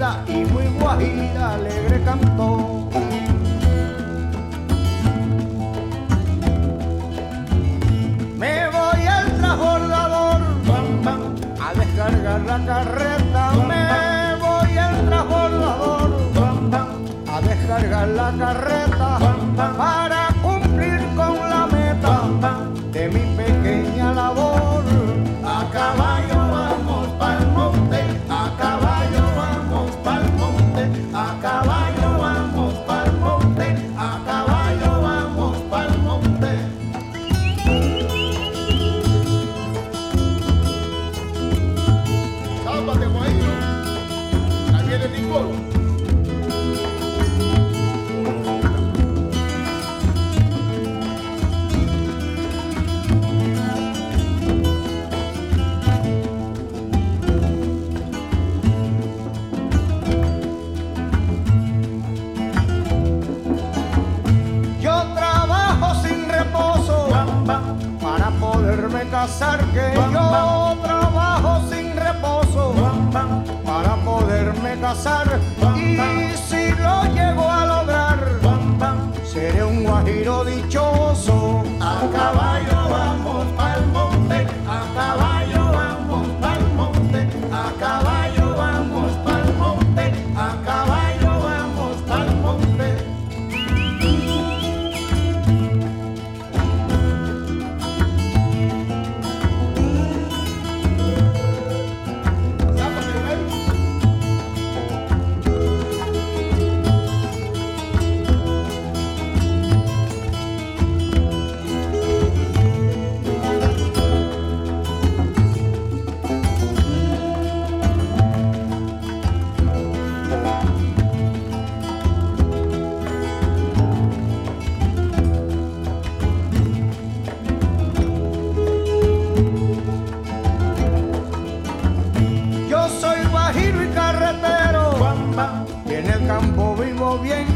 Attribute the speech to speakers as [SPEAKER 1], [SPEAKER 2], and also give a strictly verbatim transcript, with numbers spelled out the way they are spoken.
[SPEAKER 1] guajira y muy guajira alegre cantó. Me voy al transbordador a descargar la carreta. Me voy al transbordador a descargar la carreta para cumplir con la meta de mi pequeña labor.
[SPEAKER 2] A caballo vamos pa'l monte, a caballo vamos pa'l monte, a caballo vamos pa'l monte, a caballo vamos pa'l monte. Sábate, guayo, ahí viene Nicolo.
[SPEAKER 1] Casar que yo trabajo sin reposo para poderme casar, y si lo llego a lograr seré un guajiro dichoso.
[SPEAKER 2] A caballo vamos pa'l monte, a caballo vamos pa'l monte, a caballo vamos pa'l monte, a caballo vamos pa'l monte.
[SPEAKER 1] Y en el campo vivo bien,